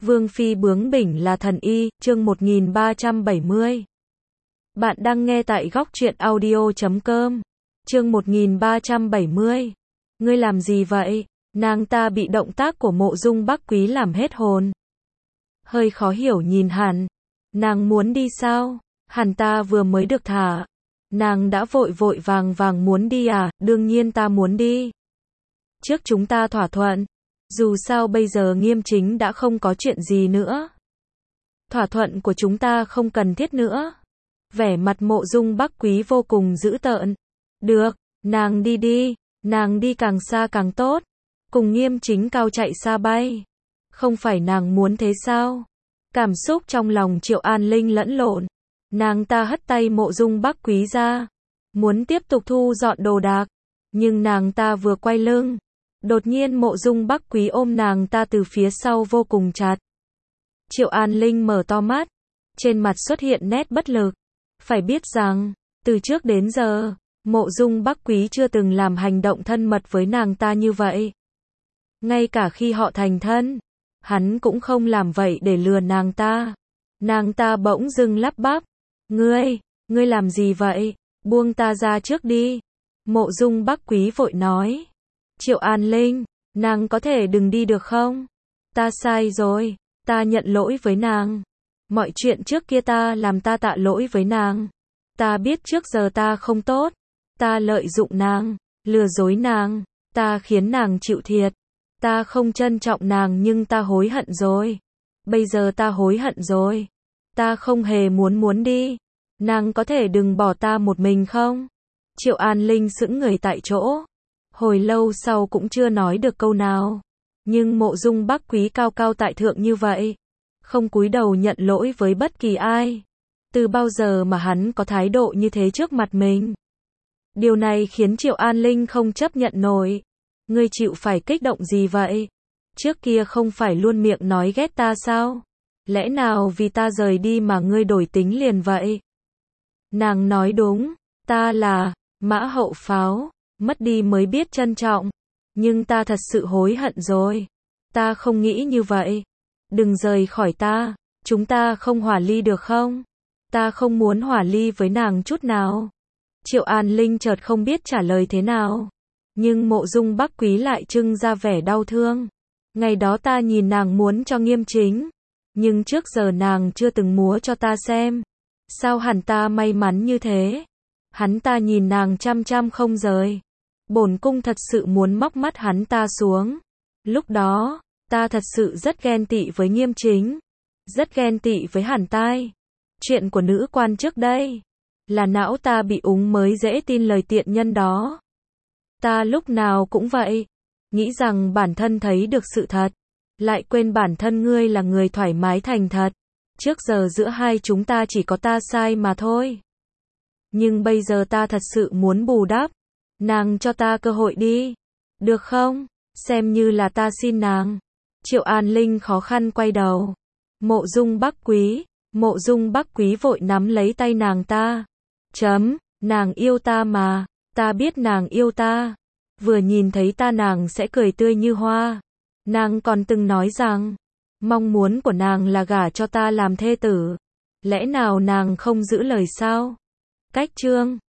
Vương phi bướng bỉnh là thần y, chương 1370. Bạn đang nghe tại góc truyện audio.com. Chương 1370. Ngươi làm gì vậy? Nàng ta bị động tác của Mộ Dung Bắc Quý làm hết hồn. Hơi khó hiểu nhìn hắn. Nàng muốn đi sao? Hắn ta vừa mới được thả. Nàng đã vội vội vàng vàng muốn đi à? Đương nhiên ta muốn đi. Trước chúng ta thỏa thuận. Dù sao bây giờ Nghiêm Chính đã không có chuyện gì nữa. Thỏa thuận của chúng ta không cần thiết nữa. Vẻ mặt Mộ Dung Bắc Quý vô cùng dữ tợn. Được, nàng đi đi, nàng đi càng xa càng tốt. Cùng Nghiêm Chính cao chạy xa bay. Không phải nàng muốn thế sao? Cảm xúc trong lòng Triệu An Linh lẫn lộn. Nàng ta hất tay Mộ Dung Bắc Quý ra. Muốn tiếp tục thu dọn đồ đạc. Nhưng nàng ta vừa quay lưng. Đột nhiên Mộ Dung Bắc Quý ôm nàng ta từ phía sau vô cùng chặt. Triệu An Linh mở to mắt. Trên mặt xuất hiện nét bất lực. Phải biết rằng, từ trước đến giờ, Mộ Dung Bắc Quý chưa từng làm hành động thân mật với nàng ta như vậy. Ngay cả khi họ thành thân, hắn cũng không làm vậy để lừa nàng ta. Nàng ta bỗng dưng lắp bắp. Ngươi làm gì vậy? Buông ta ra trước đi. Mộ Dung Bắc Quý vội nói. Triệu An Linh, nàng có thể đừng đi được không? Ta sai rồi, ta nhận lỗi với nàng. Mọi chuyện trước kia ta làm ta tạ lỗi với nàng. Ta biết trước giờ ta không tốt. Ta lợi dụng nàng, lừa dối nàng, ta khiến nàng chịu thiệt. Ta không trân trọng nàng nhưng ta hối hận rồi. Bây giờ ta hối hận rồi. Ta không hề muốn đi. Nàng có thể đừng bỏ ta một mình không? Triệu An Linh sững người tại chỗ. Hồi lâu sau cũng chưa nói được câu nào. Nhưng Mộ Dung Bắc Quý cao cao tại thượng như vậy. Không cúi đầu nhận lỗi với bất kỳ ai. Từ bao giờ mà hắn có thái độ như thế trước mặt mình? Điều này khiến Triệu An Linh không chấp nhận nổi. Ngươi chịu phải kích động gì vậy? Trước kia không phải luôn miệng nói ghét ta sao? Lẽ nào vì ta rời đi mà ngươi đổi tính liền vậy? Nàng nói đúng, ta là mã hậu pháo, mất đi mới biết trân trọng. Nhưng ta thật sự hối hận rồi. Ta không nghĩ như vậy. Đừng rời khỏi ta, chúng ta không hòa ly được không? Ta không muốn hòa ly với nàng chút nào. Triệu An Linh chợt không biết trả lời thế nào. Nhưng Mộ Dung Bắc Quý lại trưng ra vẻ đau thương. Ngày đó ta nhìn nàng muốn cho Nghiêm Chính. Nhưng trước giờ nàng chưa từng múa cho ta xem. Sao hẳn ta may mắn như thế? Hắn ta nhìn nàng chăm chăm không rời. Bổn cung thật sự muốn móc mắt hắn ta xuống. Lúc đó, ta thật sự rất ghen tị với Nghiêm Chính. Rất ghen tị với Hàn Tai. Chuyện của nữ quan trước đây. Là não ta bị úng mới dễ tin lời tiện nhân đó. Ta lúc nào cũng vậy. Nghĩ rằng bản thân thấy được sự thật. Lại quên bản thân ngươi là người thoải mái thành thật. Trước giờ giữa hai chúng ta chỉ có ta sai mà thôi. Nhưng bây giờ ta thật sự muốn bù đắp. Nàng cho ta cơ hội đi. Được không? Xem như là ta xin nàng. Triệu An Linh khó khăn quay đầu. Mộ Dung Bắc Quý vội nắm lấy tay nàng ta. Nàng yêu ta mà. Ta biết nàng yêu ta. Vừa nhìn thấy ta nàng sẽ cười tươi như hoa. Nàng còn từng nói rằng, mong muốn của nàng là gả cho ta làm thê tử. Lẽ nào nàng không giữ lời sao? Cách chương